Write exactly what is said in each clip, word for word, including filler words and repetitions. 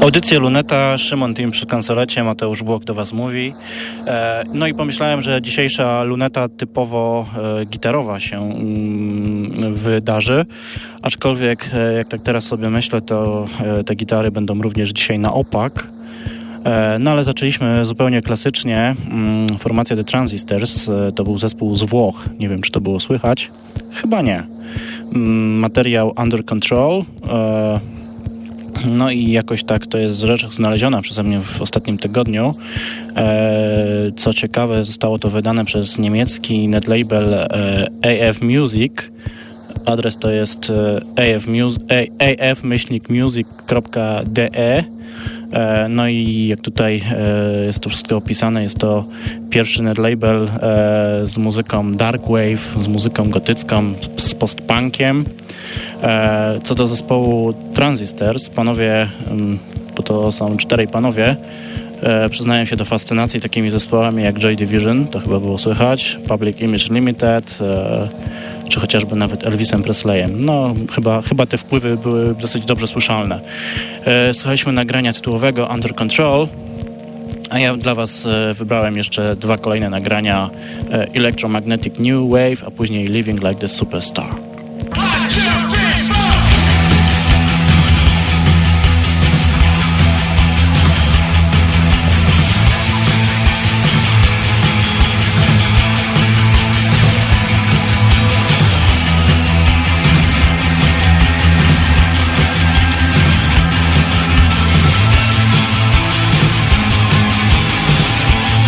Audycję Luneta, Szymon Team przy konsolecie, Mateusz Błok do Was mówi. E, no i pomyślałem, że dzisiejsza Luneta typowo e, gitarowa się mm, wydarzy, aczkolwiek e, jak tak teraz sobie myślę, to e, te gitary będą również dzisiaj na opak. E, no ale zaczęliśmy zupełnie klasycznie. Mm, formacja The Transistors, e, to był zespół z Włoch, nie wiem czy to było słychać, chyba nie. Mm, materiał Under Control. E, No i jakoś tak to jest rzecz znaleziona przeze mnie w ostatnim tygodniu. E, co ciekawe, zostało to wydane przez niemiecki netlabel e, A F Music. Adres to jest a f music kropka d e. E, no i jak tutaj e, jest to wszystko opisane, jest to pierwszy netlabel e, z muzyką dark wave, z muzyką gotycką, z postpunkiem. E, co do zespołu Transistors, panowie, bo to są czterej panowie, e, przyznają się do fascynacji takimi zespołami jak Joy Division, to chyba było słychać, Public Image Limited, e, czy chociażby nawet Elvisem Presleyem. No, chyba, chyba te wpływy były dosyć dobrze słyszalne. E, słuchaliśmy nagrania tytułowego Under Control, a ja dla Was e, wybrałem jeszcze dwa kolejne nagrania, e, Electromagnetic New Wave, a później Living Like the Superstar.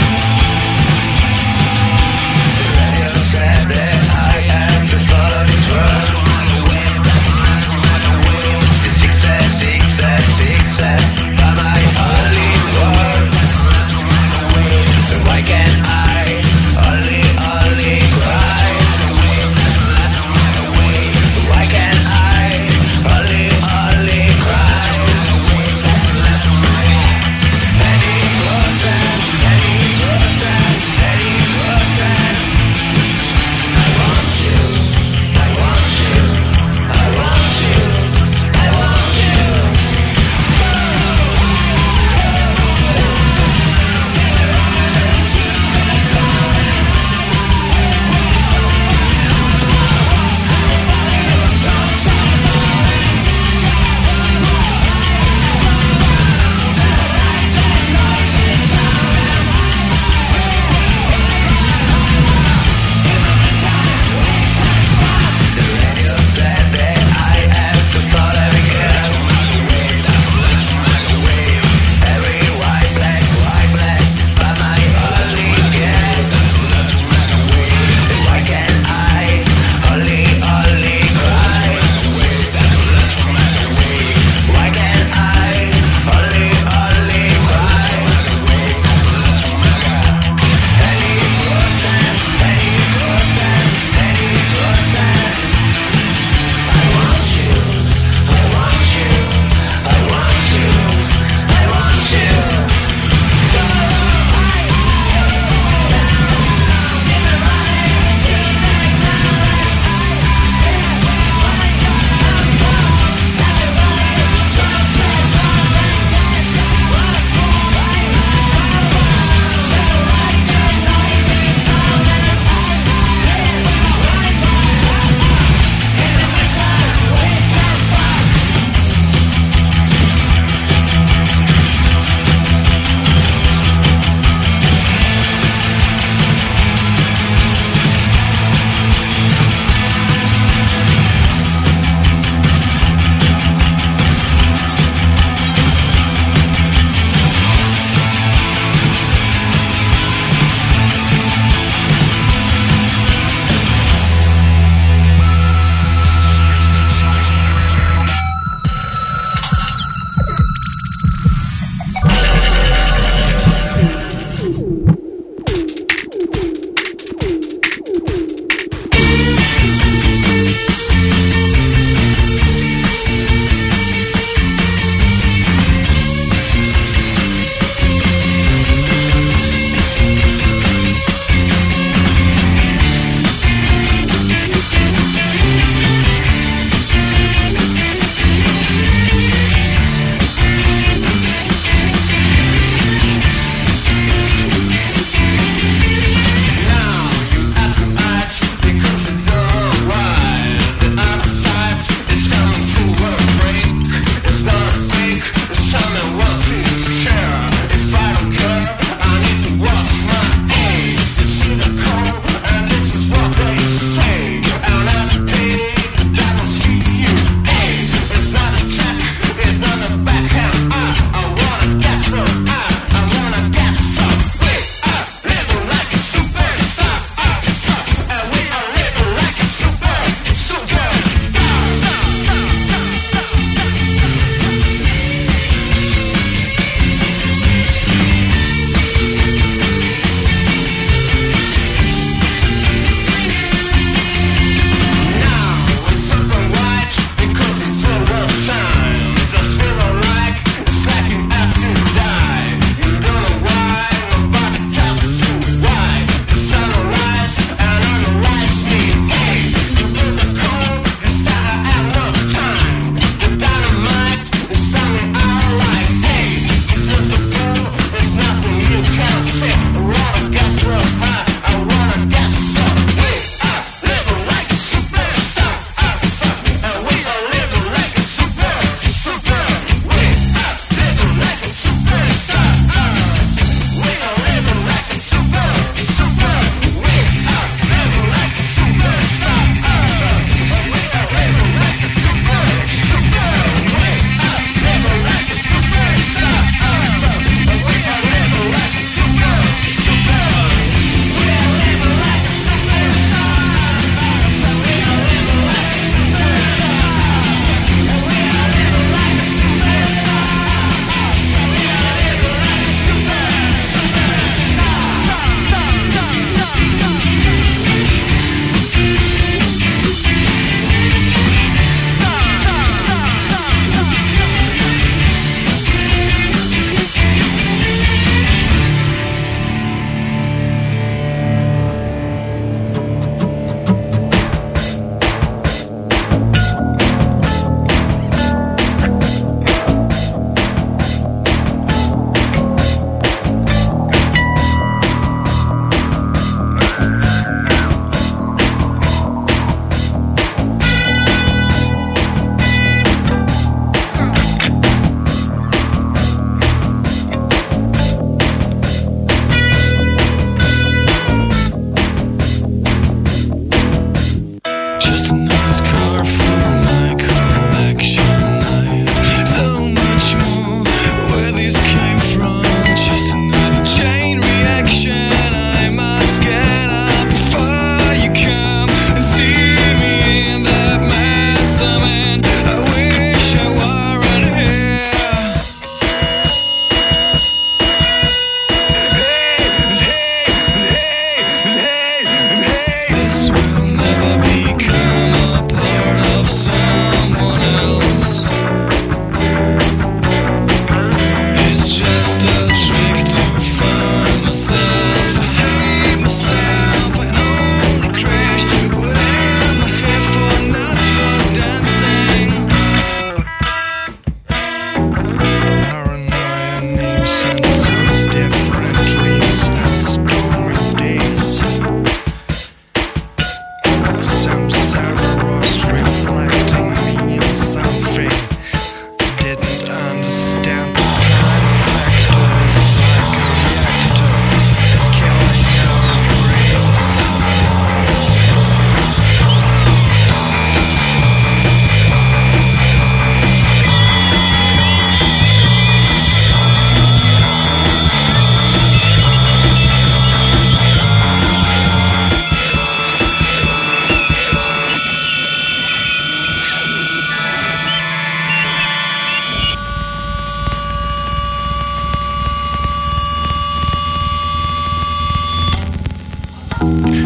I answer, but it's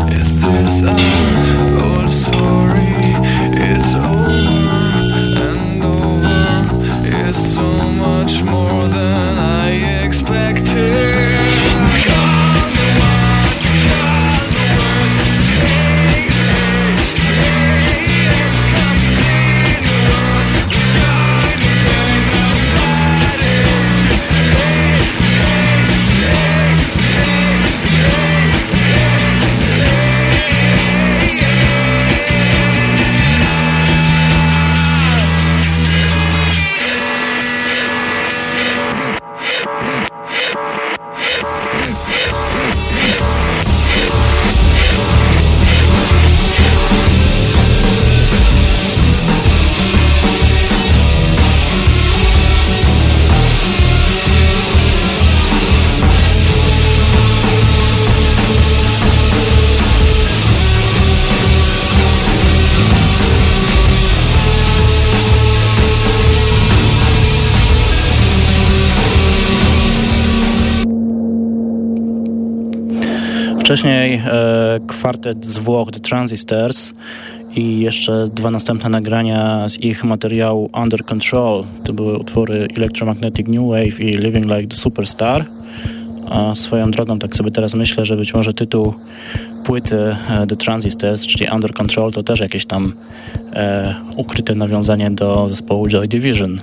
Is this our old story? It's over and over. It's so much more than I expected. Wcześniej e, kwartet z Włoch The Transistors i jeszcze dwa następne nagrania z ich materiału Under Control. To były utwory Electromagnetic New Wave i Living Like the Superstar. A swoją drogą tak sobie teraz myślę, że być może tytuł płyty e, The Transistors, czyli Under Control, to też jakieś tam e, ukryte nawiązanie do zespołu Joy Division.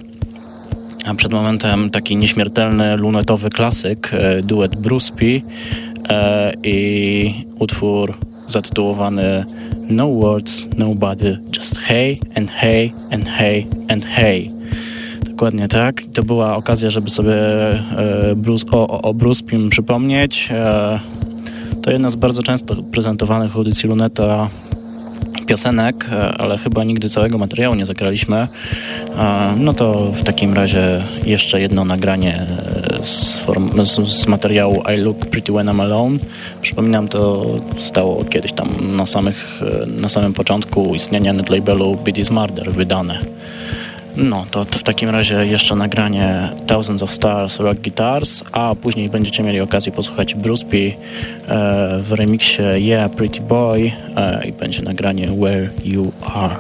A przed momentem taki nieśmiertelny lunetowy klasyk, e, duet Bruce e, i utwór zatytułowany No Words, Nobody, Just Hey and Hey and Hey and Hey. Dokładnie tak. To była okazja, żeby sobie e, Bruce, o, o, o Brucepim przypomnieć. E, to jedna z bardzo często prezentowanych w audycji Luneta piosenek, e, ale chyba nigdy całego materiału nie zagraliśmy. E, no to w takim razie jeszcze jedno nagranie z, form, z, z materiału I Look Pretty When I'm Alone. Przypominam, to stało kiedyś tam na, samych, na samym początku istnienia netlabelu Beat Murder wydane. No, to, to w takim razie jeszcze nagranie Thousands of Stars Rock Guitars, a później będziecie mieli okazję posłuchać Bruce P. E, w remiksie Yeah Pretty Boy e, i będzie nagranie Where You Are.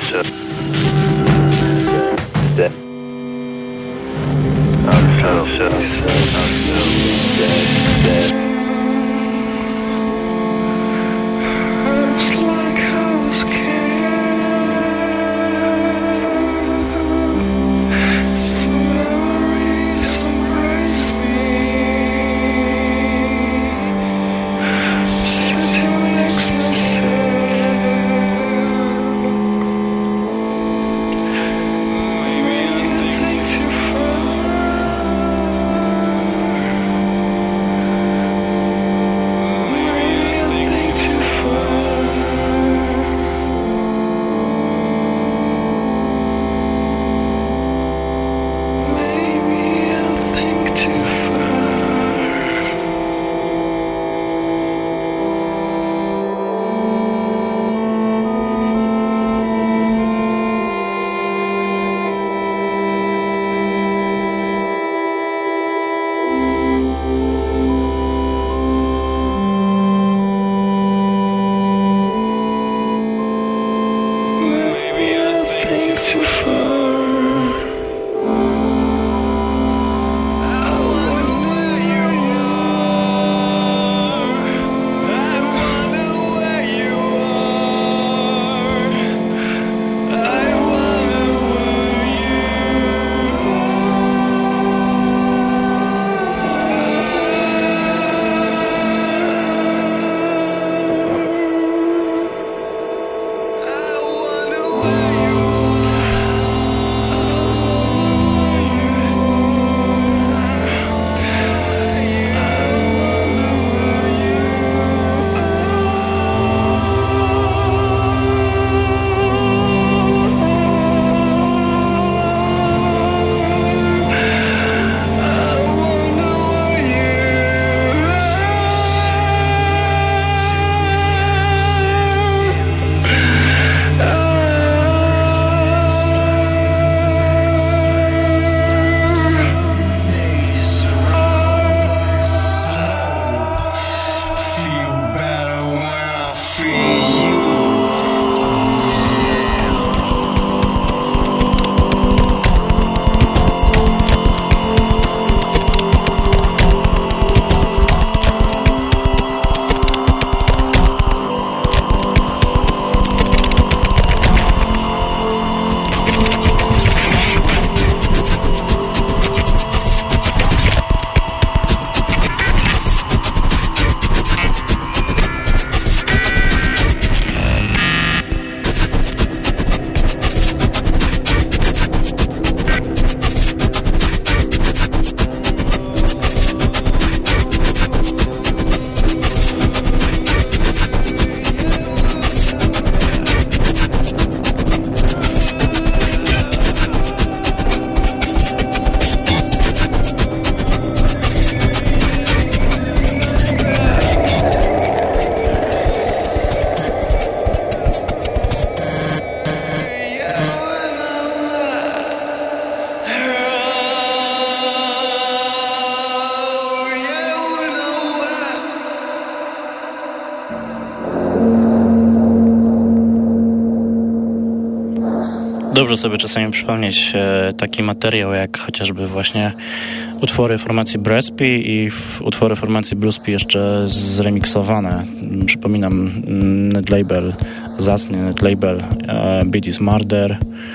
Dobrze sobie czasami przypomnieć e, taki materiał, jak chociażby właśnie utwory formacji Breastpee i w utwory formacji Bluespee jeszcze zremiksowane. Przypominam netlabel, zacny netlabel e, Beat is Murder.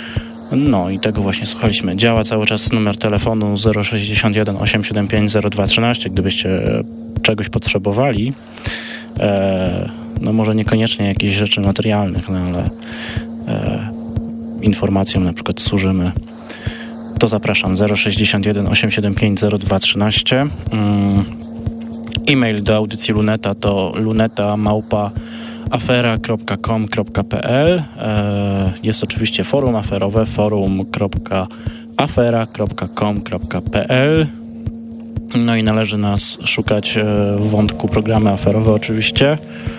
No i tego właśnie słuchaliśmy. Działa cały czas numer telefonu zero sześćdziesiąt jeden osiemset siedemdziesiąt pięć zero dwa trzynaście, gdybyście czegoś potrzebowali. E, no może niekoniecznie jakichś rzeczy materialnych, no ale e, informacjom na przykład służymy. To zapraszam zero sześćdziesiąt jeden osiemset siedemdziesiąt pięć zero dwa trzynaście. Mm. E-mail do audycji Luneta to luneta małpa afera kropka com kropka p l. Jest oczywiście forum aferowe forum kropka afera kropka com kropka p l. No i należy nas szukać w wątku programy aferowe oczywiście.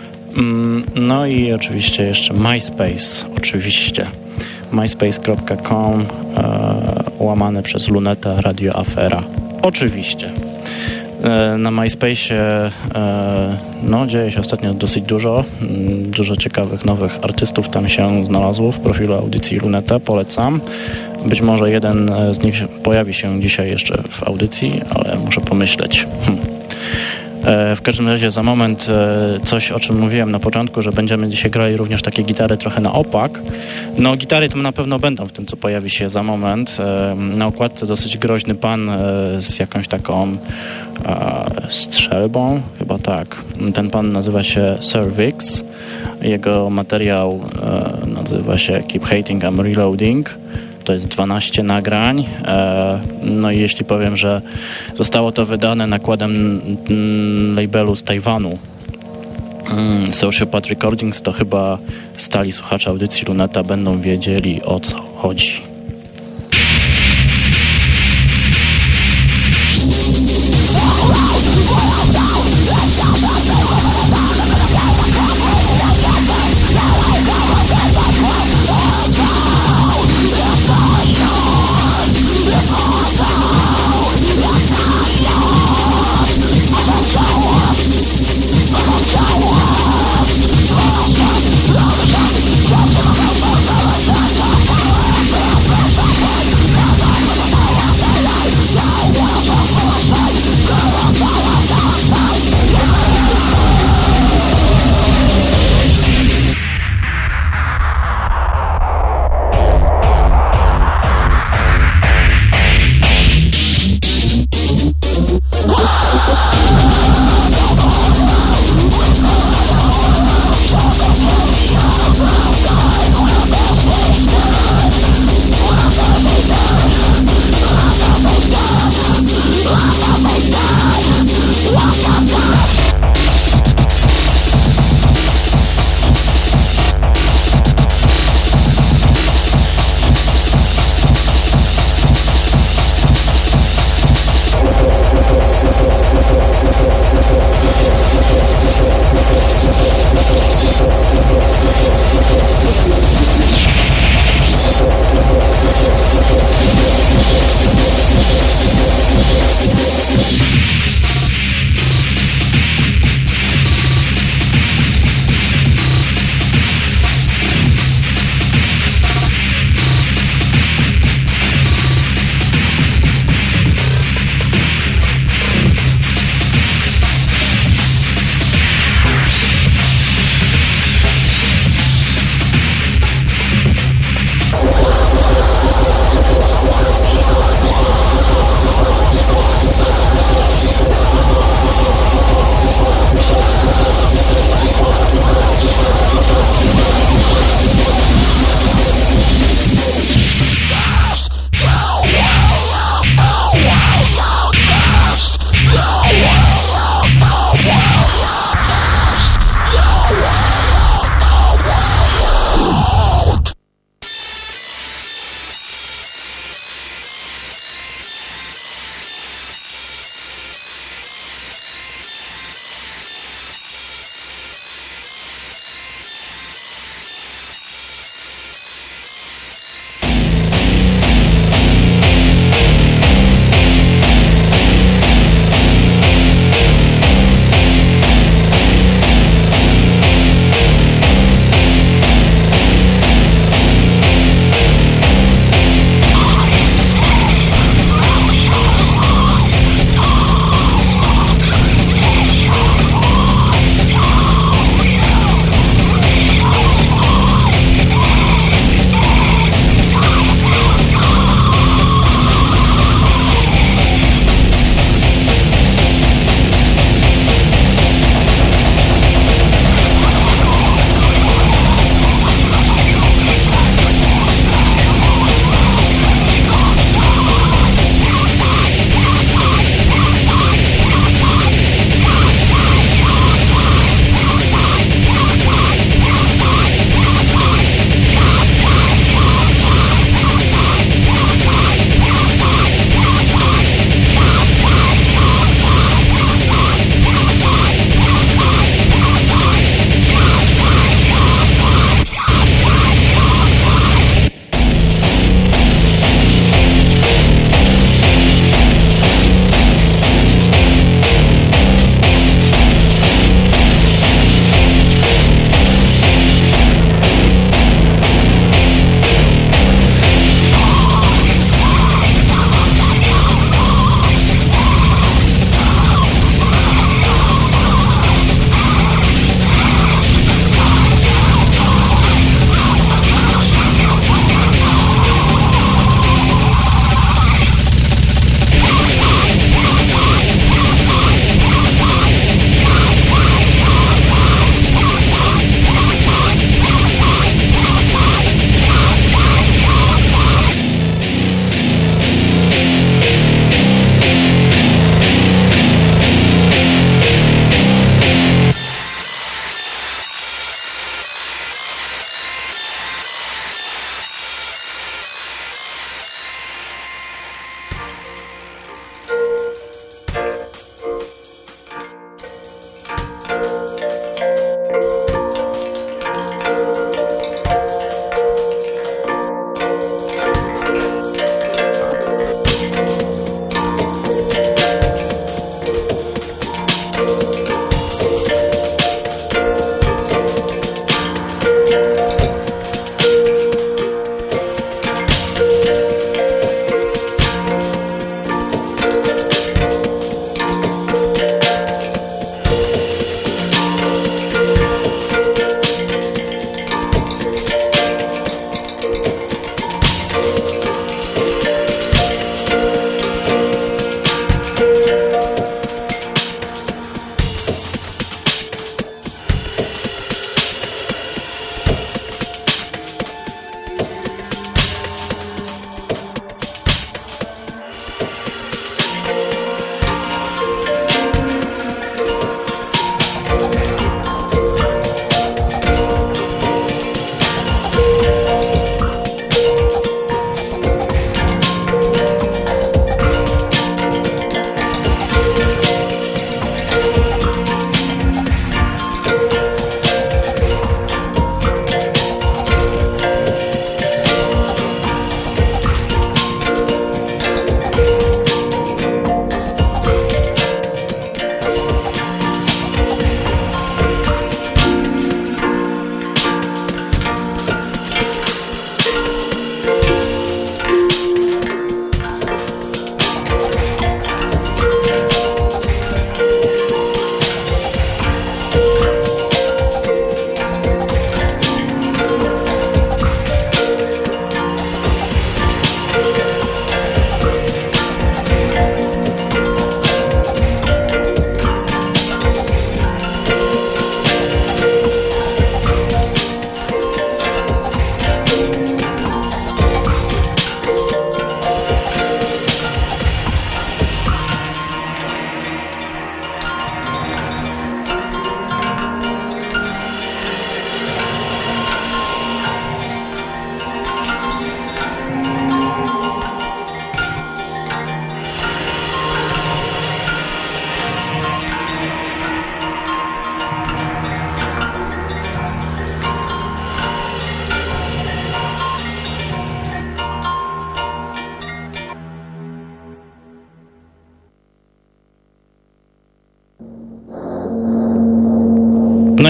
No i oczywiście jeszcze MySpace oczywiście. myspace kropka com łamane przez Luneta Radio Afera. Oczywiście. Na MySpace'ie no, dzieje się ostatnio dosyć dużo. Dużo ciekawych nowych artystów tam się znalazło w profilu audycji Luneta. Polecam. Być może jeden z nich pojawi się dzisiaj jeszcze w audycji, ale muszę pomyśleć. Hm. W każdym razie za moment coś, o czym mówiłem na początku, że będziemy dzisiaj grali również takie gitary trochę na opak. No gitary tam na pewno będą w tym, co pojawi się za moment. Na okładce dosyć groźny pan z jakąś taką strzelbą, chyba tak. Ten pan nazywa się Cervix. Jego materiał nazywa się Keep Hating, I'm Reloading. To jest dwanaście nagrań. No i jeśli powiem, że zostało to wydane nakładem labelu z Tajwanu, Sociopath Recordings, to chyba stali słuchacze audycji Luneta będą wiedzieli, o co chodzi. We'll be right back.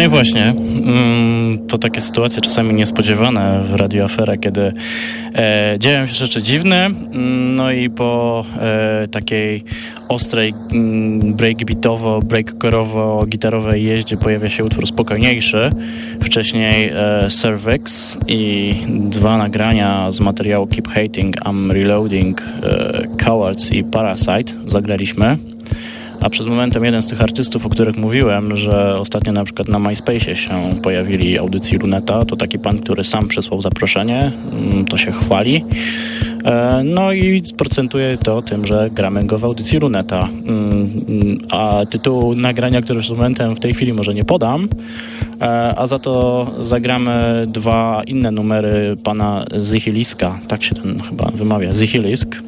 i właśnie, to takie sytuacje czasami niespodziewane w Radio Afera, kiedy e, dzieją się rzeczy dziwne, no i po e, takiej ostrej breakbeatowo, breakcoreowo-gitarowej jeździe pojawia się utwór spokojniejszy, wcześniej e, Cervix i dwa nagrania z materiału Keep Hating, I'm Reloading, e, Cowards i Parasite zagraliśmy. A przed momentem jeden z tych artystów, o których mówiłem, że ostatnio na przykład na MySpace'ie się pojawili audycji Luneta, to taki pan, który sam przysłał zaproszenie, to się chwali. No i procentuje to tym, że gramy go w audycji Luneta. A tytuł nagrania, który przed momentem w tej chwili może nie podam, a za to zagramy dwa inne numery pana Zichiliska, tak się ten chyba wymawia, Zichilisk.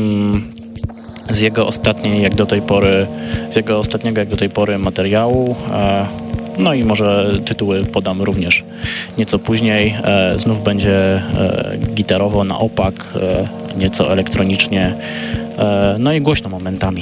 Z jego ostatniej jak do tej pory, z jego ostatniego jak do tej pory materiału. No i może tytuły podam również nieco później. Znów będzie gitarowo na opak, nieco elektronicznie, no i głośno momentami.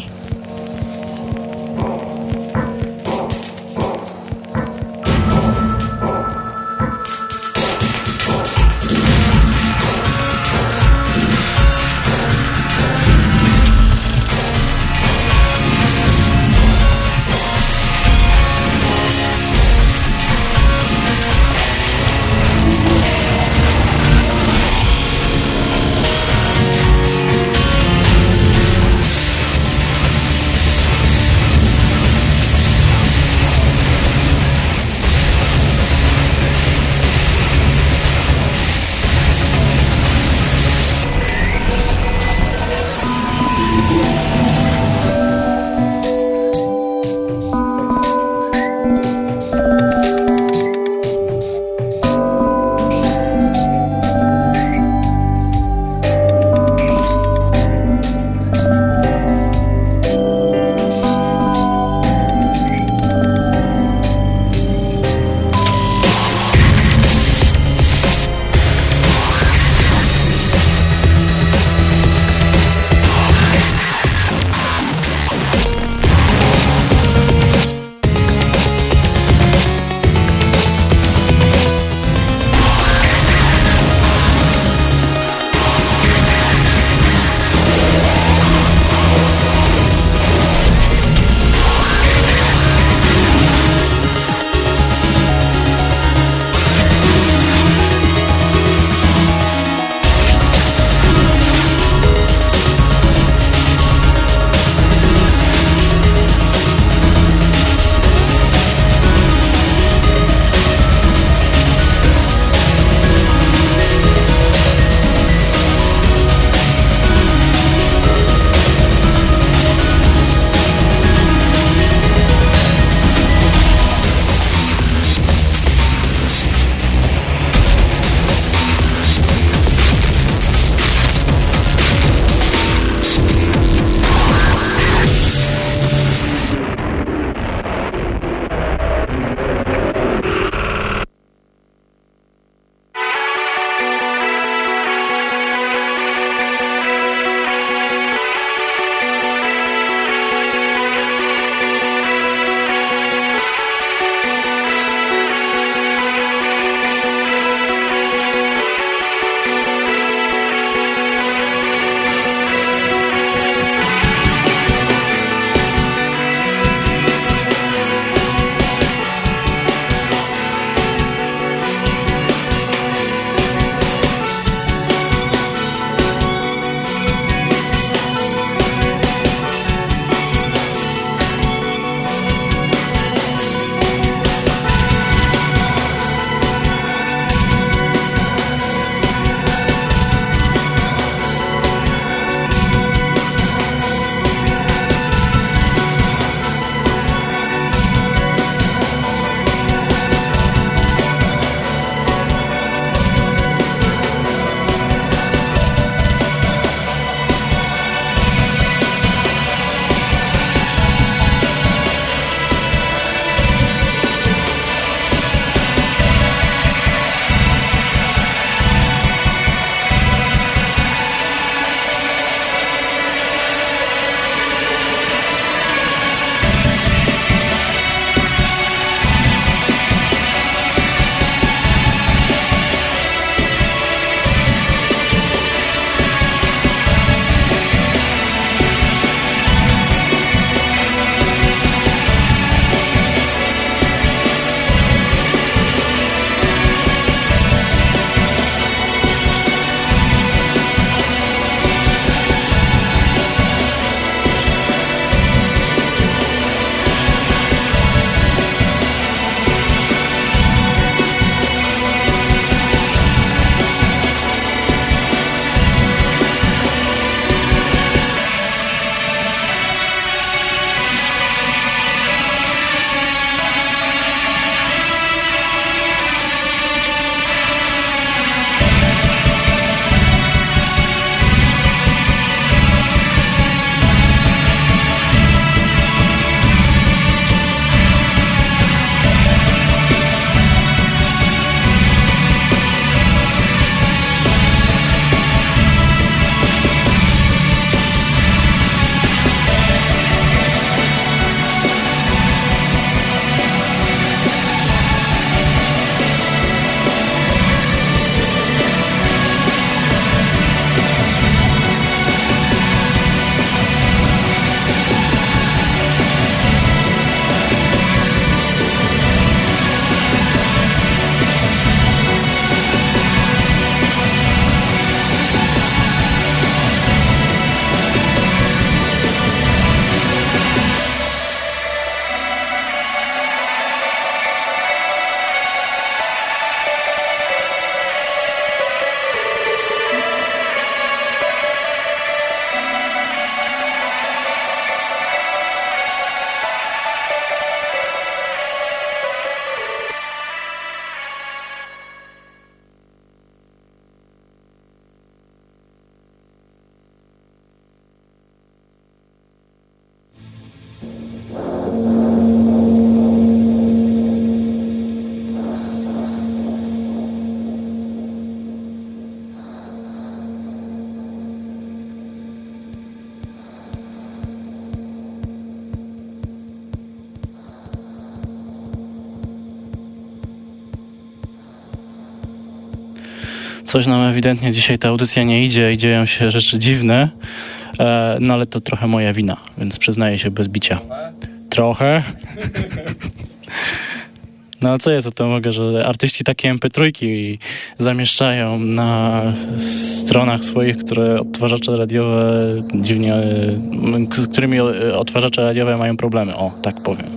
Coś nam ewidentnie dzisiaj ta audycja nie idzie i dzieją się rzeczy dziwne, e, no ale to trochę moja wina, więc przyznaję się bez bicia. Trochę. No a co jest o tym mogę, że artyści takie em pe trzy zamieszczają na stronach swoich, które odtwarzacze radiowe dziwnie, z którymi odtwarzacze radiowe mają problemy. O, tak powiem.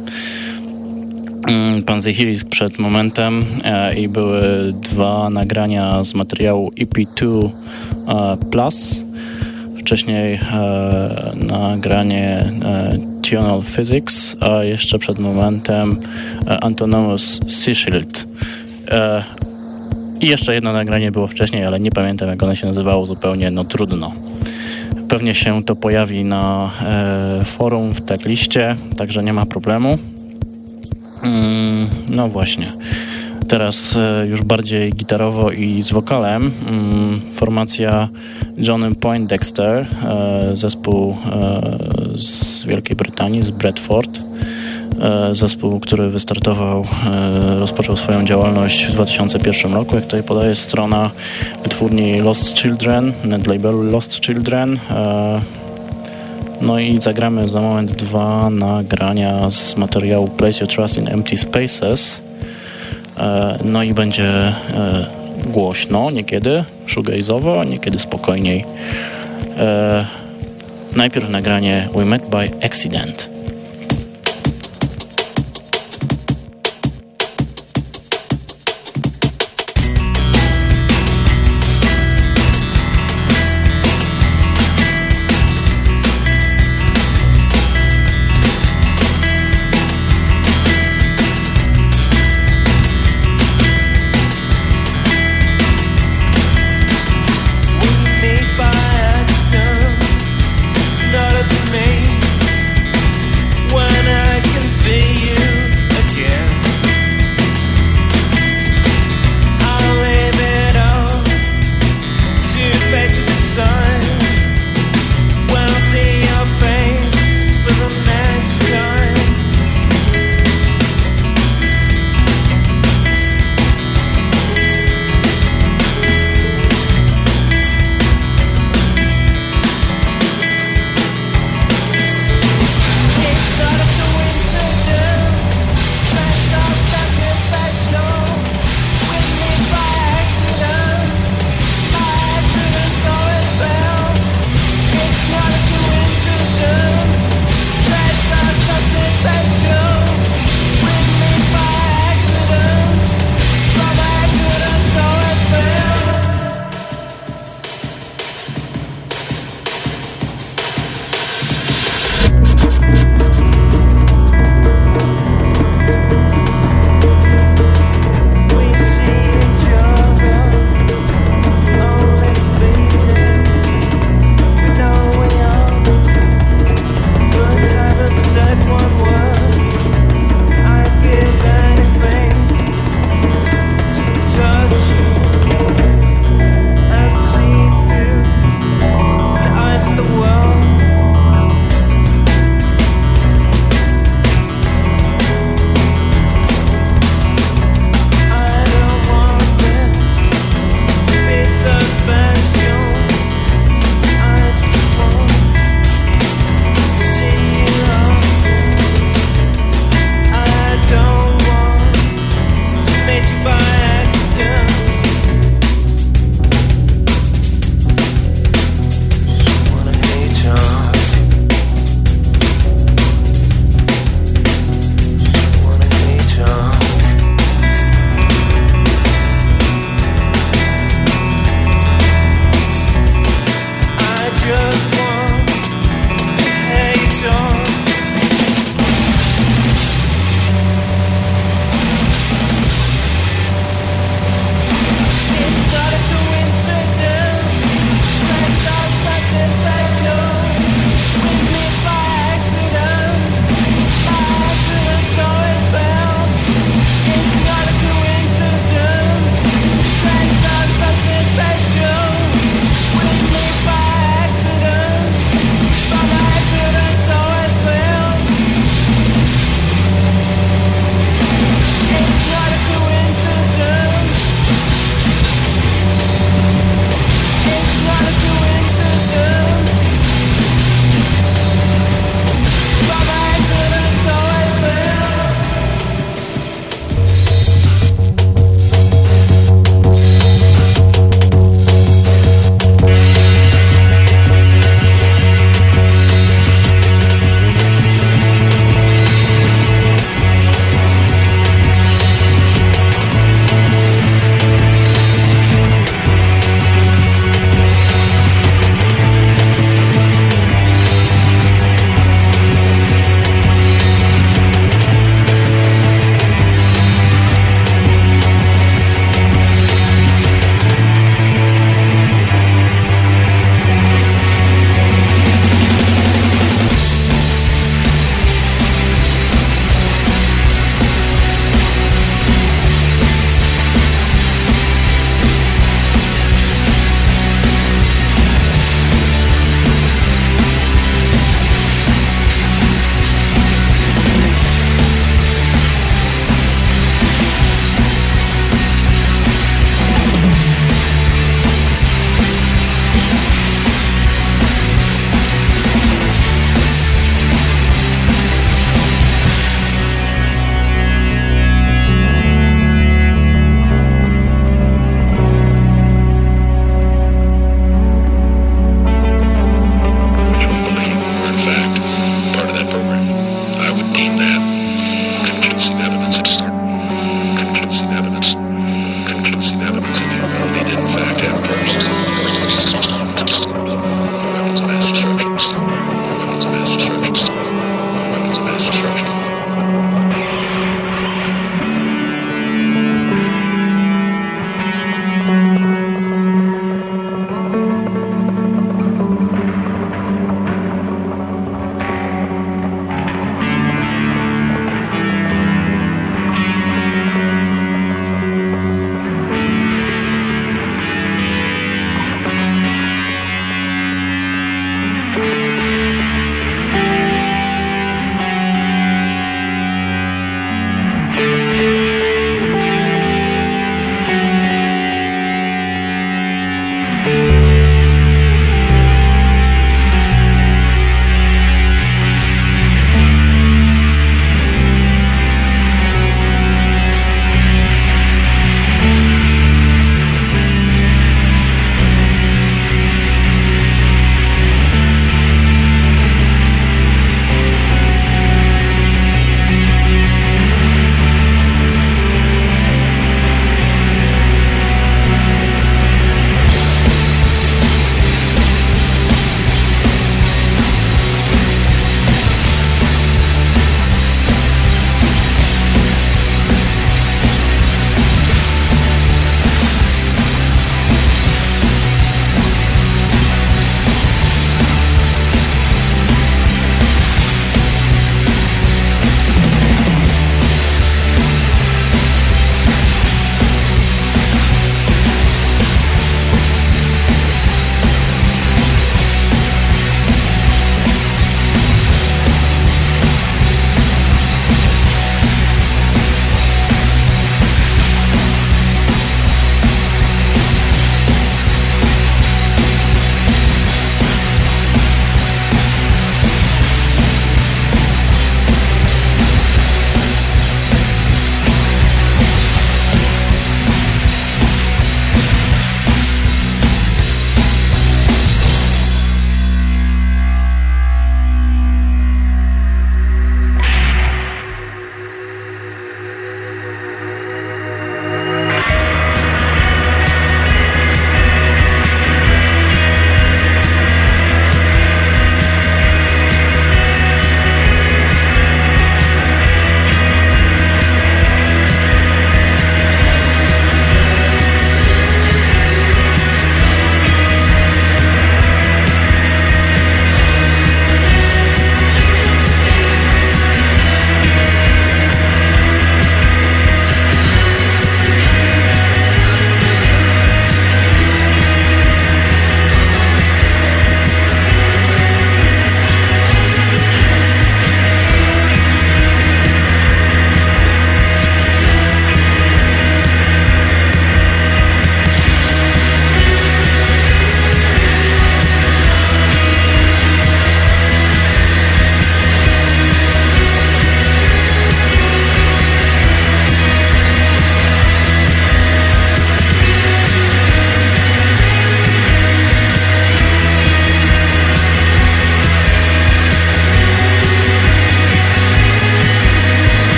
Pan Zychilis przed momentem e, i były dwa nagrania z materiału E P dwa e, Plus. Wcześniej e, nagranie e, Tonal Physics, a jeszcze przed momentem e, Antonomous Seashield. E, I jeszcze jedno nagranie było wcześniej, ale nie pamiętam, jak ono się nazywało zupełnie, no trudno. Pewnie się to pojawi na e, forum w trackliście, także nie ma problemu. Mm, no właśnie. Teraz e, już bardziej gitarowo i z wokalem. Mm, formacja John Poindexter, e, zespół e, z Wielkiej Brytanii, z Bradford. E, zespół, który wystartował, e, rozpoczął swoją działalność w dwa tysiące pierwszym roku, jak tutaj podaje strona wytwórni Lost Children, netlabelu Lost Children. E, no i zagramy za moment dwa nagrania z materiału Place Your Trust in Empty Spaces. No i będzie e, głośno niekiedy, shoegaze'owo, niekiedy spokojniej. E, najpierw nagranie We Met by Accident. Not up to me.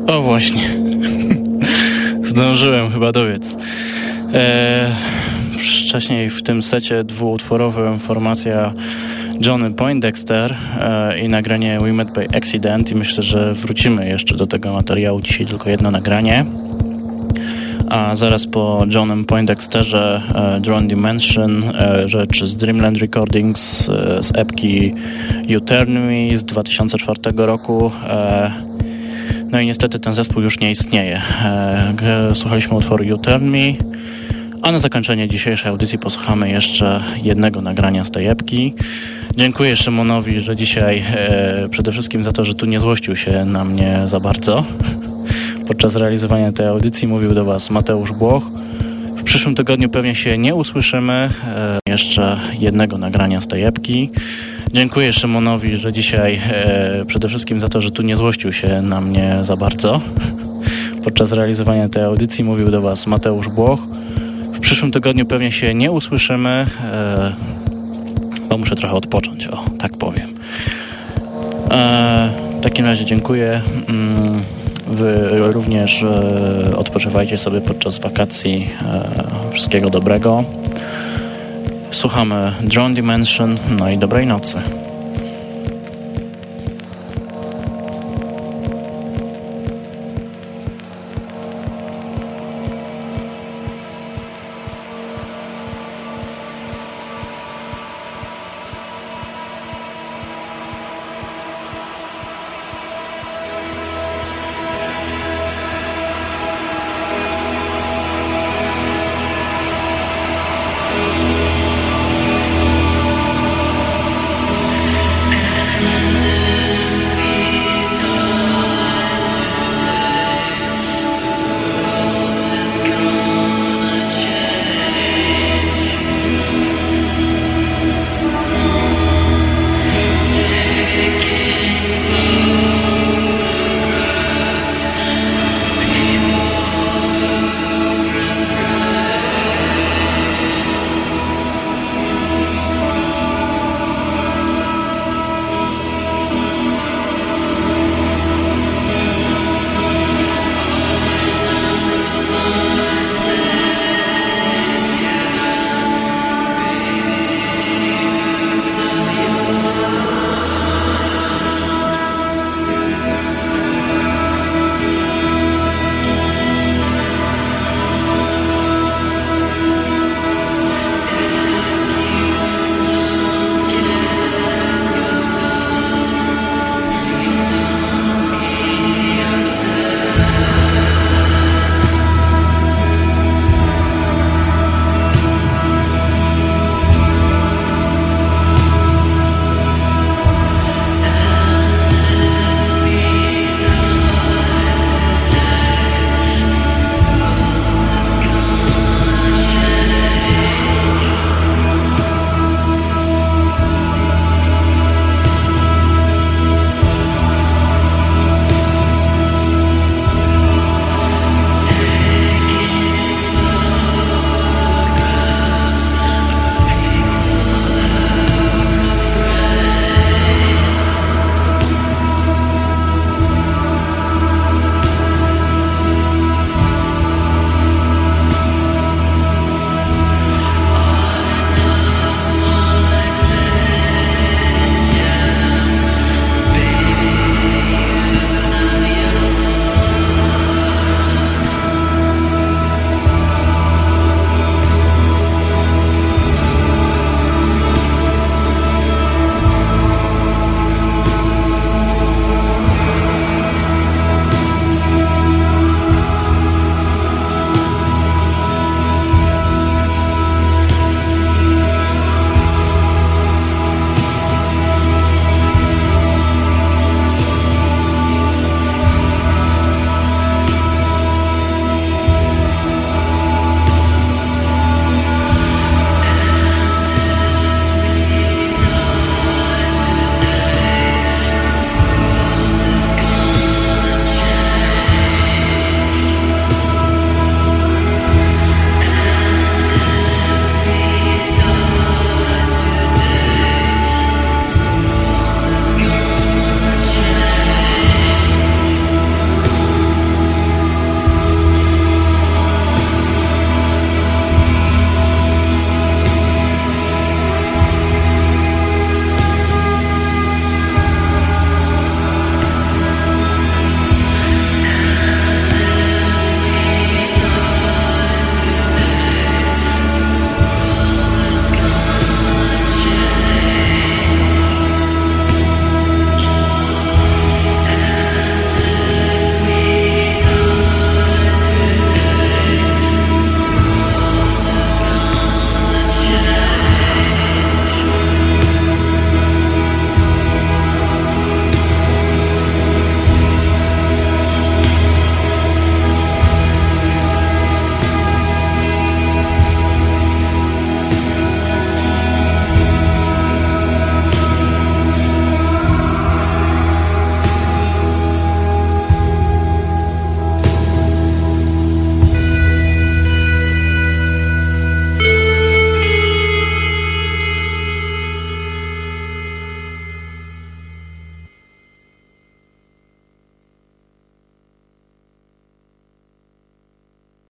O właśnie. Zdążyłem chyba dobiec. E, wcześniej w tym secie dwuutworowym formacja Johnny Poindexter e, i nagranie We Met by Accident i myślę, że wrócimy jeszcze do tego materiału. Dzisiaj tylko jedno nagranie. A zaraz po Johnem Poindexterze e, Drone Dimension, e, rzecz z Dreamland Recordings, e, z epki You Turn Me z dwa tysiące czwartego roku. E, no i niestety ten zespół już nie istnieje. E, słuchaliśmy utworu You Turn Me, a na zakończenie dzisiejszej audycji posłuchamy jeszcze jednego nagrania z tej epki. Dziękuję Szymonowi, że dzisiaj e, przede wszystkim za to, że tu nie złościł się na mnie za bardzo. Podczas realizowania tej audycji mówił do Was Mateusz Błoch. W przyszłym tygodniu pewnie się nie usłyszymy. E, jeszcze jednego nagrania z tej epki. Dziękuję Szymonowi, że dzisiaj e, przede wszystkim za to, że tu nie złościł się na mnie za bardzo. Podczas realizowania tej audycji mówił do Was Mateusz Błoch. W przyszłym tygodniu pewnie się nie usłyszymy, e, bo muszę trochę odpocząć, o, tak powiem. E, w takim razie dziękuję. Mm, Wy również e, odpoczywajcie sobie podczas wakacji. E, wszystkiego dobrego. Słuchamy Drone Dimension, no i dobrej nocy.